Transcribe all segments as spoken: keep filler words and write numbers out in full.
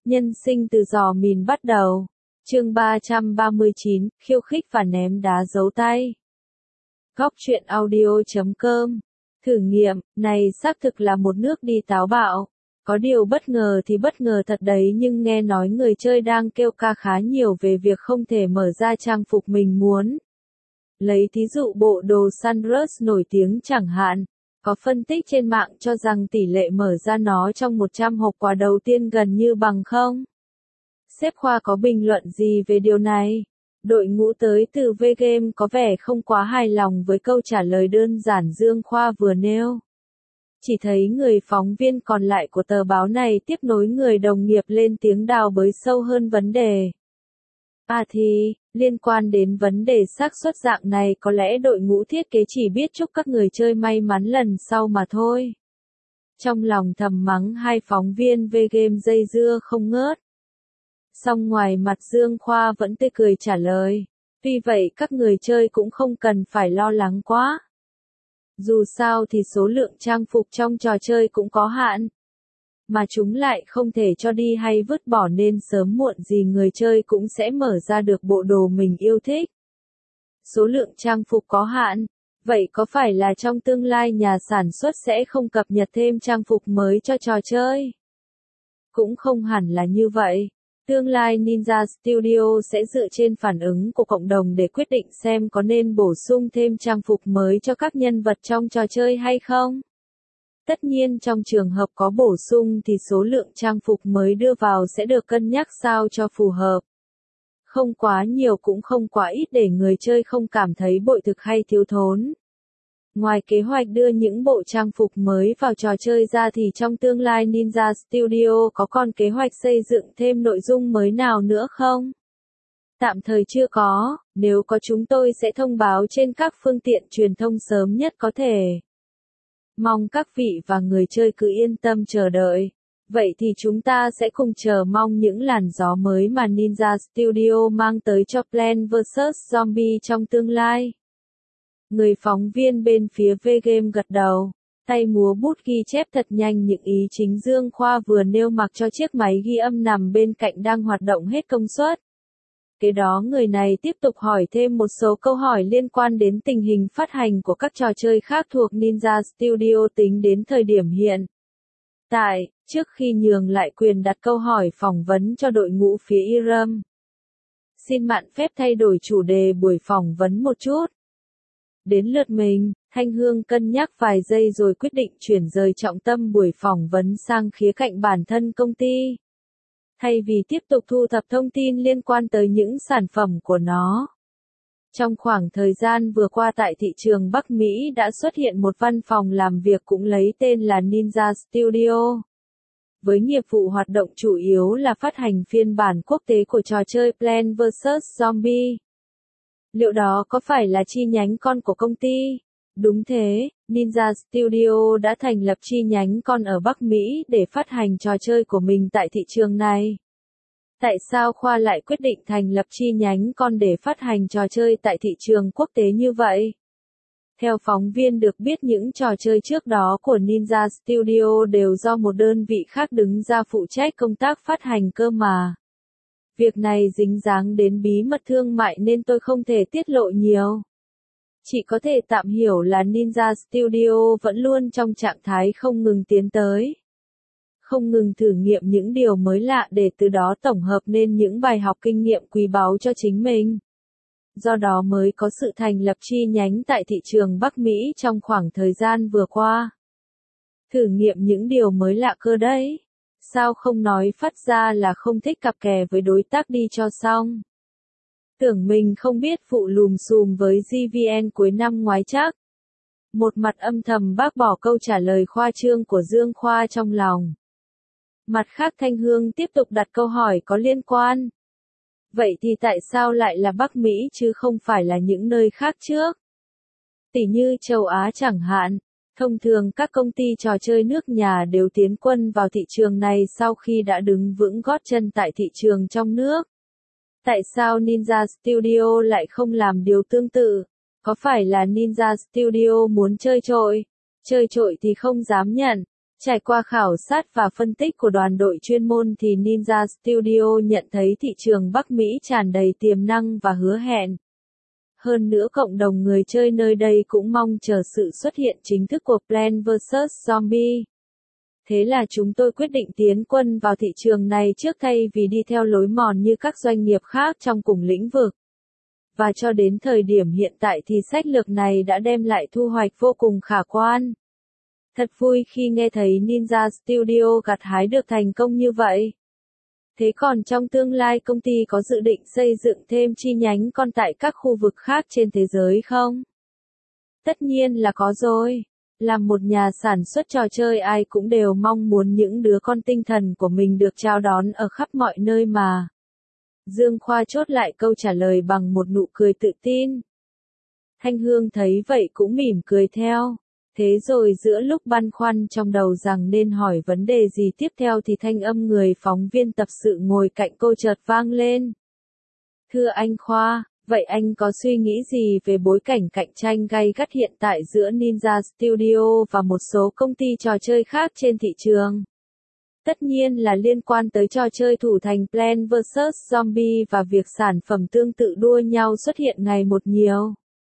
Nhân sinh từ giò mìn bắt đầu. Chương ba trăm ba mươi chín, khiêu khích và ném đá giấu tay. Góc truyện audio chấm com. Thử nghiệm, này xác thực là một nước đi táo bạo. Có điều bất ngờ thì bất ngờ thật đấy, nhưng nghe nói người chơi đang kêu ca khá nhiều về việc không thể mở ra trang phục mình muốn. Lấy thí dụ bộ đồ Sunburst nổi tiếng chẳng hạn. Có phân tích trên mạng cho rằng tỷ lệ mở ra nó trong một trăm hộp quà đầu tiên gần như bằng không. Sếp Khoa có bình luận gì về điều này? Đội ngũ tới từ V-Game có vẻ không quá hài lòng với câu trả lời đơn giản Dương Khoa vừa nêu. Chỉ thấy người phóng viên còn lại của tờ báo này tiếp nối người đồng nghiệp lên tiếng đào bới sâu hơn vấn đề. À thì, liên quan đến vấn đề xác suất dạng này có lẽ đội ngũ thiết kế chỉ biết chúc các người chơi may mắn lần sau mà thôi. Trong lòng thầm mắng hai phóng viên V-Game dây dưa không ngớt. Song ngoài mặt Dương Khoa vẫn tươi cười trả lời. Tuy vậy các người chơi cũng không cần phải lo lắng quá. Dù sao thì số lượng trang phục trong trò chơi cũng có hạn. Mà chúng lại không thể cho đi hay vứt bỏ nên sớm muộn gì người chơi cũng sẽ mở ra được bộ đồ mình yêu thích. Số lượng trang phục có hạn. Vậy có phải là trong tương lai nhà sản xuất sẽ không cập nhật thêm trang phục mới cho trò chơi? Cũng không hẳn là như vậy. Tương lai Ninja Studio sẽ dựa trên phản ứng của cộng đồng để quyết định xem có nên bổ sung thêm trang phục mới cho các nhân vật trong trò chơi hay không. Tất nhiên trong trường hợp có bổ sung thì số lượng trang phục mới đưa vào sẽ được cân nhắc sao cho phù hợp. Không quá nhiều cũng không quá ít để người chơi không cảm thấy bội thực hay thiếu thốn. Ngoài kế hoạch đưa những bộ trang phục mới vào trò chơi ra thì trong tương lai Ninja Studio có còn kế hoạch xây dựng thêm nội dung mới nào nữa không? Tạm thời chưa có, nếu có chúng tôi sẽ thông báo trên các phương tiện truyền thông sớm nhất có thể. Mong các vị và người chơi cứ yên tâm chờ đợi. Vậy thì chúng ta sẽ cùng chờ mong những làn gió mới mà Ninja Studio mang tới cho Plants versus. Zombies trong tương lai. Người phóng viên bên phía V-Game gật đầu, tay múa bút ghi chép thật nhanh những ý chính Dương Khoa vừa nêu mặc cho chiếc máy ghi âm nằm bên cạnh đang hoạt động hết công suất. Kế đó người này tiếp tục hỏi thêm một số câu hỏi liên quan đến tình hình phát hành của các trò chơi khác thuộc Ninja Studio tính đến thời điểm hiện tại, trước khi nhường lại quyền đặt câu hỏi phỏng vấn cho đội ngũ phía i rờ em. Xin mạn phép thay đổi chủ đề buổi phỏng vấn một chút. Đến lượt mình, Thanh Hương cân nhắc vài giây rồi quyết định chuyển rời trọng tâm buổi phỏng vấn sang khía cạnh bản thân công ty. Thay vì tiếp tục thu thập thông tin liên quan tới những sản phẩm của nó. Trong khoảng thời gian vừa qua tại thị trường Bắc Mỹ đã xuất hiện một văn phòng làm việc cũng lấy tên là Ninja Studio. Với nghiệp vụ hoạt động chủ yếu là phát hành phiên bản quốc tế của trò chơi Plants versus. Zombies. Liệu đó có phải là chi nhánh con của công ty? Đúng thế, Ninja Studio đã thành lập chi nhánh con ở Bắc Mỹ để phát hành trò chơi của mình tại thị trường này. Tại sao Khoa lại quyết định thành lập chi nhánh con để phát hành trò chơi tại thị trường quốc tế như vậy? Theo phóng viên được biết những trò chơi trước đó của Ninja Studio đều do một đơn vị khác đứng ra phụ trách công tác phát hành cơ mà. Việc này dính dáng đến bí mật thương mại nên tôi không thể tiết lộ nhiều. Chỉ có thể tạm hiểu là Ninja Studio vẫn luôn trong trạng thái không ngừng tiến tới. Không ngừng thử nghiệm những điều mới lạ để từ đó tổng hợp nên những bài học kinh nghiệm quý báu cho chính mình. Do đó mới có sự thành lập chi nhánh tại thị trường Bắc Mỹ trong khoảng thời gian vừa qua. Thử nghiệm những điều mới lạ cơ đấy. Sao không nói phát ra là không thích cặp kè với đối tác đi cho xong. Tưởng mình không biết phụ lùm xùm với giê vê en cuối năm ngoái chắc. Một mặt âm thầm bác bỏ câu trả lời khoa trương của Dương Khoa trong lòng. Mặt khác Thanh Hương tiếp tục đặt câu hỏi có liên quan. Vậy thì tại sao lại là Bắc Mỹ chứ không phải là những nơi khác trước? Tỉ như châu Á chẳng hạn. Thông thường các công ty trò chơi nước nhà đều tiến quân vào thị trường này sau khi đã đứng vững gót chân tại thị trường trong nước. Tại sao Ninja Studio lại không làm điều tương tự? Có phải là Ninja Studio muốn chơi trội? Chơi trội thì không dám nhận. Trải qua khảo sát và phân tích của đoàn đội chuyên môn thì Ninja Studio nhận thấy thị trường Bắc Mỹ tràn đầy tiềm năng và hứa hẹn. Hơn nữa cộng đồng người chơi nơi đây cũng mong chờ sự xuất hiện chính thức của Plants vs Zombies. Thế là chúng tôi quyết định tiến quân vào thị trường này trước thay vì đi theo lối mòn như các doanh nghiệp khác trong cùng lĩnh vực. Và cho đến thời điểm hiện tại thì sách lược này đã đem lại thu hoạch vô cùng khả quan. Thật vui khi nghe thấy Ninja Studio gặt hái được thành công như vậy. Thế còn trong tương lai công ty có dự định xây dựng thêm chi nhánh con tại các khu vực khác trên thế giới không? Tất nhiên là có rồi. Làm một nhà sản xuất trò chơi ai cũng đều mong muốn những đứa con tinh thần của mình được chào đón ở khắp mọi nơi mà. Dương Khoa chốt lại câu trả lời bằng một nụ cười tự tin. Thanh Hương thấy vậy cũng mỉm cười theo. Thế rồi giữa lúc băn khoăn trong đầu rằng nên hỏi vấn đề gì tiếp theo thì thanh âm người phóng viên tập sự ngồi cạnh cô chợt vang lên. Thưa anh Khoa, vậy anh có suy nghĩ gì về bối cảnh cạnh tranh gay gắt hiện tại giữa Ninja Studio và một số công ty trò chơi khác trên thị trường? Tất nhiên là liên quan tới trò chơi thủ thành Plants vs Zombies và việc sản phẩm tương tự đua nhau xuất hiện ngày một nhiều.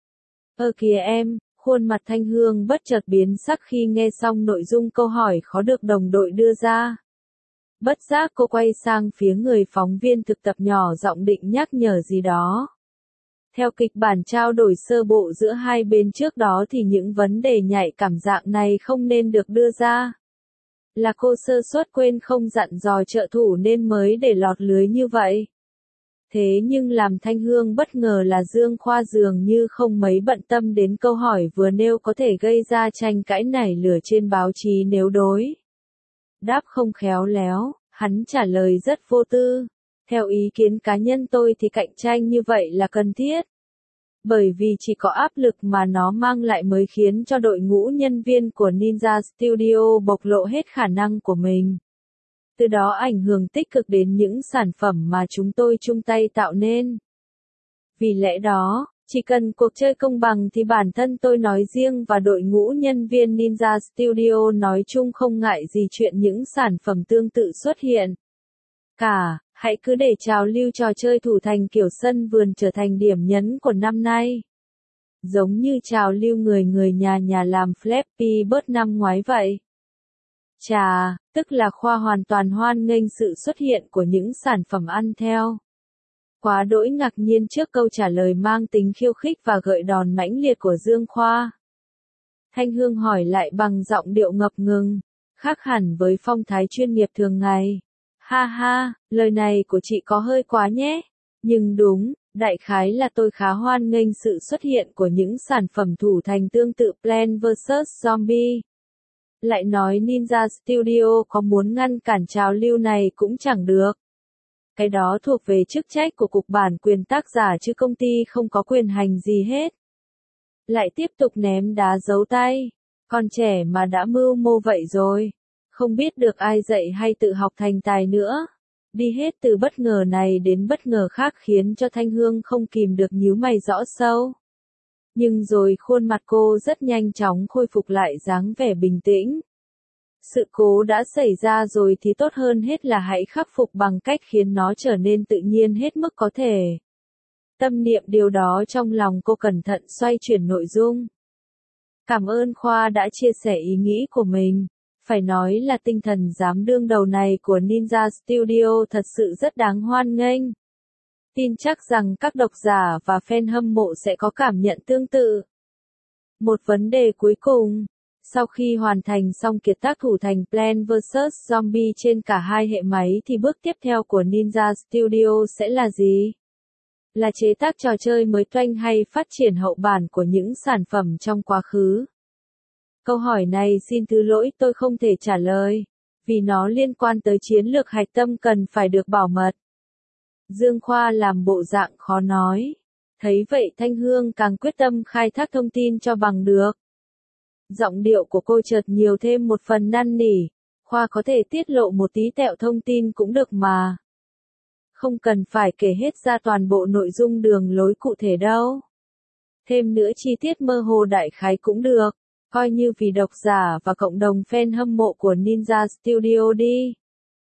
Ơ kìa em, khuôn mặt Thanh Hương bất chợt biến sắc khi nghe xong nội dung câu hỏi khó được đồng đội đưa ra. Bất giác cô quay sang phía người phóng viên thực tập nhỏ giọng định nhắc nhở gì đó. Theo kịch bản trao đổi sơ bộ giữa hai bên trước đó thì những vấn đề nhạy cảm dạng này không nên được đưa ra. Là cô sơ suất quên không dặn dò trợ thủ nên mới để lọt lưới như vậy. Thế nhưng làm Thanh Hương bất ngờ là Dương Khoa dường như không mấy bận tâm đến câu hỏi vừa nêu có thể gây ra tranh cãi nảy lửa trên báo chí nếu đối. Đáp không khéo léo, hắn trả lời rất vô tư. Theo ý kiến cá nhân tôi thì cạnh tranh như vậy là cần thiết. Bởi vì chỉ có áp lực mà nó mang lại mới khiến cho đội ngũ nhân viên của Ninja Studio bộc lộ hết khả năng của mình. Từ đó ảnh hưởng tích cực đến những sản phẩm mà chúng tôi chung tay tạo nên. Vì lẽ đó, chỉ cần cuộc chơi công bằng thì bản thân tôi nói riêng và đội ngũ nhân viên Ninja Studio nói chung không ngại gì chuyện những sản phẩm tương tự xuất hiện. Cả, hãy cứ để trào lưu trò chơi thủ thành kiểu sân vườn trở thành điểm nhấn của năm nay. Giống như trào lưu người người nhà nhà làm Flappy Bird năm ngoái vậy. Chà, tức là Khoa hoàn toàn hoan nghênh sự xuất hiện của những sản phẩm ăn theo. Quá đỗi ngạc nhiên trước câu trả lời mang tính khiêu khích và gợi đòn mãnh liệt của Dương Khoa. Thanh Hương hỏi lại bằng giọng điệu ngập ngừng, khác hẳn với phong thái chuyên nghiệp thường ngày. Ha ha, lời này của chị có hơi quá nhé. Nhưng đúng, đại khái là tôi khá hoan nghênh sự xuất hiện của những sản phẩm thủ thành tương tự Plants vs Zombies. Lại nói Ninja Studio có muốn ngăn cản trào lưu này cũng chẳng được. Cái đó thuộc về chức trách của cục bản quyền tác giả chứ công ty không có quyền hành gì hết. Lại tiếp tục ném đá giấu tay. Con trẻ mà đã mưu mô vậy rồi. Không biết được ai dạy hay tự học thành tài nữa. Đi hết từ bất ngờ này đến bất ngờ khác khiến cho Thanh Hương không kìm được nhíu mày rõ sâu. Nhưng rồi khuôn mặt cô rất nhanh chóng khôi phục lại dáng vẻ bình tĩnh. Sự cố đã xảy ra rồi thì tốt hơn hết là hãy khắc phục bằng cách khiến nó trở nên tự nhiên hết mức có thể. Tâm niệm điều đó trong lòng cô cẩn thận xoay chuyển nội dung. Cảm ơn Khoa đã chia sẻ ý nghĩ của mình. Phải nói là tinh thần dám đương đầu này của Ninja Studio thật sự rất đáng hoan nghênh. Tin chắc rằng các độc giả và fan hâm mộ sẽ có cảm nhận tương tự. Một vấn đề cuối cùng. Sau khi hoàn thành xong kiệt tác thủ thành Plants vs Zombies trên cả hai hệ máy thì bước tiếp theo của Ninja Studio sẽ là gì? Là chế tác trò chơi mới toanh hay phát triển hậu bản của những sản phẩm trong quá khứ? Câu hỏi này xin thứ lỗi tôi không thể trả lời, vì nó liên quan tới chiến lược hạch tâm cần phải được bảo mật. Dương Khoa làm bộ dạng khó nói. Thấy vậy Thanh Hương càng quyết tâm khai thác thông tin cho bằng được. Giọng điệu của cô chợt nhiều thêm một phần năn nỉ. Khoa có thể tiết lộ một tí tẹo thông tin cũng được mà. Không cần phải kể hết ra toàn bộ nội dung đường lối cụ thể đâu. Thêm nữa chi tiết mơ hồ đại khái cũng được. Coi như vì độc giả và cộng đồng fan hâm mộ của Ninja Studio đi.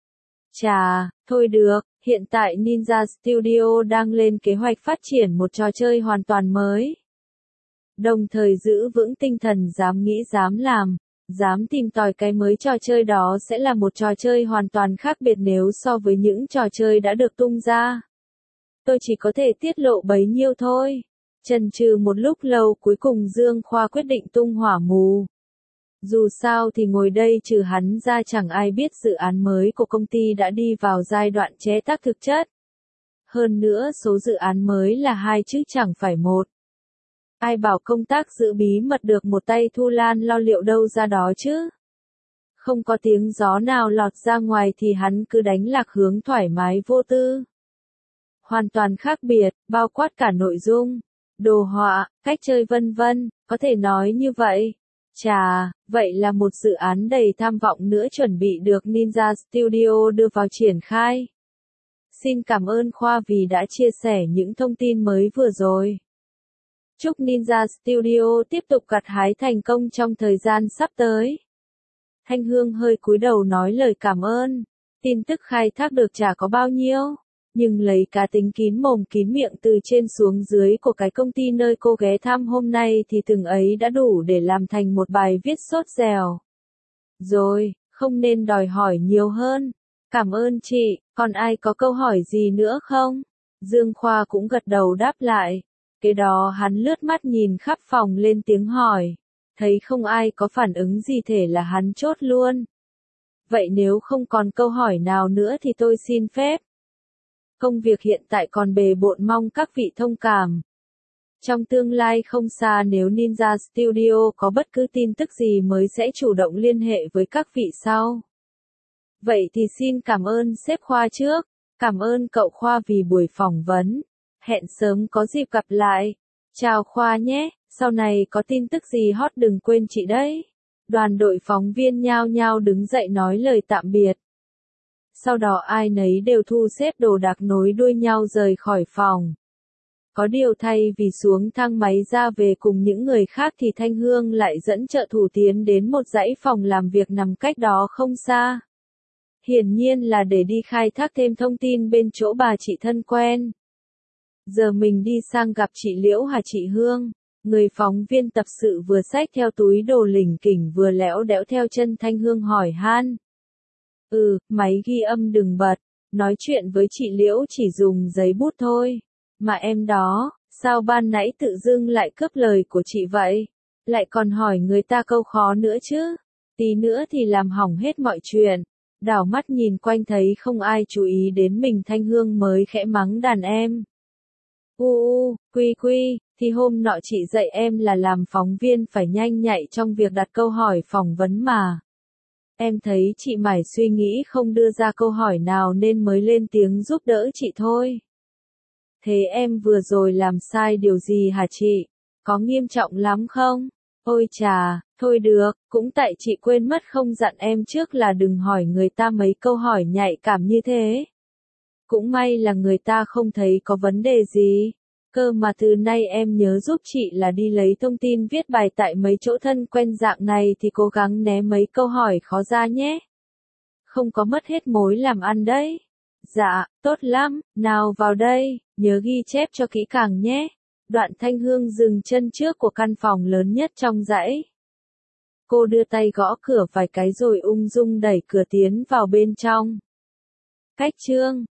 Chà, thôi được, hiện tại Ninja Studio đang lên kế hoạch phát triển một trò chơi hoàn toàn mới. Đồng thời giữ vững tinh thần dám nghĩ dám làm, dám tìm tòi cái mới. Trò chơi đó sẽ là một trò chơi hoàn toàn khác biệt nếu so với những trò chơi đã được tung ra. Tôi chỉ có thể tiết lộ bấy nhiêu thôi. Chần chừ một lúc lâu cuối cùng Dương Khoa quyết định tung hỏa mù. Dù sao thì ngồi đây trừ hắn ra chẳng ai biết dự án mới của công ty đã đi vào giai đoạn chế tác thực chất. Hơn nữa số dự án mới là hai chứ chẳng phải một. Ai bảo công tác giữ bí mật được một tay Thu Lan lo liệu đâu ra đó chứ. Không có tiếng gió nào lọt ra ngoài thì hắn cứ đánh lạc hướng thoải mái vô tư. Hoàn toàn khác biệt, bao quát cả nội dung, đồ họa, cách chơi vân vân, có thể nói như vậy. Chà, vậy là một dự án đầy tham vọng nữa chuẩn bị được Ninja Studio đưa vào triển khai. Xin cảm ơn Khoa vì đã chia sẻ những thông tin mới vừa rồi. Chúc Ninja Studio tiếp tục gặt hái thành công trong thời gian sắp tới. Thanh Hương hơi cúi đầu nói lời cảm ơn. Tin tức khai thác được chả có bao nhiêu, nhưng lấy cá tính kín mồm kín miệng từ trên xuống dưới của cái công ty nơi cô ghé thăm hôm nay thì từng ấy đã đủ để làm thành một bài viết sốt dẻo. Rồi, không nên đòi hỏi nhiều hơn. Cảm ơn chị, còn ai có câu hỏi gì nữa không? Dương Khoa cũng gật đầu đáp lại. Kế đó hắn lướt mắt nhìn khắp phòng lên tiếng hỏi. Thấy không ai có phản ứng gì thể là hắn chốt luôn. Vậy nếu không còn câu hỏi nào nữa thì tôi xin phép. Công việc hiện tại còn bề bộn, mong các vị thông cảm. Trong tương lai không xa nếu Ninja Studio có bất cứ tin tức gì mới sẽ chủ động liên hệ với các vị sau. Vậy thì xin cảm ơn sếp Khoa trước. Cảm ơn cậu Khoa vì buổi phỏng vấn. Hẹn sớm có dịp gặp lại. Chào Khoa nhé, sau này có tin tức gì hot đừng quên chị đấy. Đoàn đội phóng viên nhao nhao đứng dậy nói lời tạm biệt. Sau đó ai nấy đều thu xếp đồ đạc nối đuôi nhau rời khỏi phòng. Có điều thay vì xuống thang máy ra về cùng những người khác thì Thanh Hương lại dẫn trợ thủ tiến đến một dãy phòng làm việc nằm cách đó không xa. Hiển nhiên là để đi khai thác thêm thông tin bên chỗ bà chị thân quen. Giờ mình đi sang gặp chị Liễu hả chị Hương? Người phóng viên tập sự vừa xách theo túi đồ lỉnh kỉnh vừa lẽo đẽo theo chân Thanh Hương hỏi han. Ừ, máy ghi âm đừng bật, nói chuyện với chị Liễu chỉ dùng giấy bút thôi. Mà em đó, sao ban nãy tự dưng lại cướp lời của chị vậy? Lại còn hỏi người ta câu khó nữa chứ? Tí nữa thì làm hỏng hết mọi chuyện. Đảo mắt nhìn quanh thấy không ai chú ý đến mình, Thanh Hương mới khẽ mắng đàn em. U u, quy quy, thì hôm nọ chị dạy em là làm phóng viên phải nhanh nhạy trong việc đặt câu hỏi phỏng vấn mà. Em thấy chị mải suy nghĩ không đưa ra câu hỏi nào nên mới lên tiếng giúp đỡ chị thôi. Thế em vừa rồi làm sai điều gì hả chị? Có nghiêm trọng lắm không? Ôi chà, thôi được, cũng tại chị quên mất không dặn em trước là đừng hỏi người ta mấy câu hỏi nhạy cảm như thế. Cũng may là người ta không thấy có vấn đề gì. Cơ mà từ nay em nhớ giúp chị là đi lấy thông tin viết bài tại mấy chỗ thân quen dạng này thì cố gắng né mấy câu hỏi khó ra nhé. Không có mất hết mối làm ăn đấy. Dạ, tốt lắm, nào vào đây, nhớ ghi chép cho kỹ càng nhé. Đoạn Thanh Hương dừng chân trước của căn phòng lớn nhất trong dãy. Cô đưa tay gõ cửa vài cái rồi ung dung đẩy cửa tiến vào bên trong. Cách chương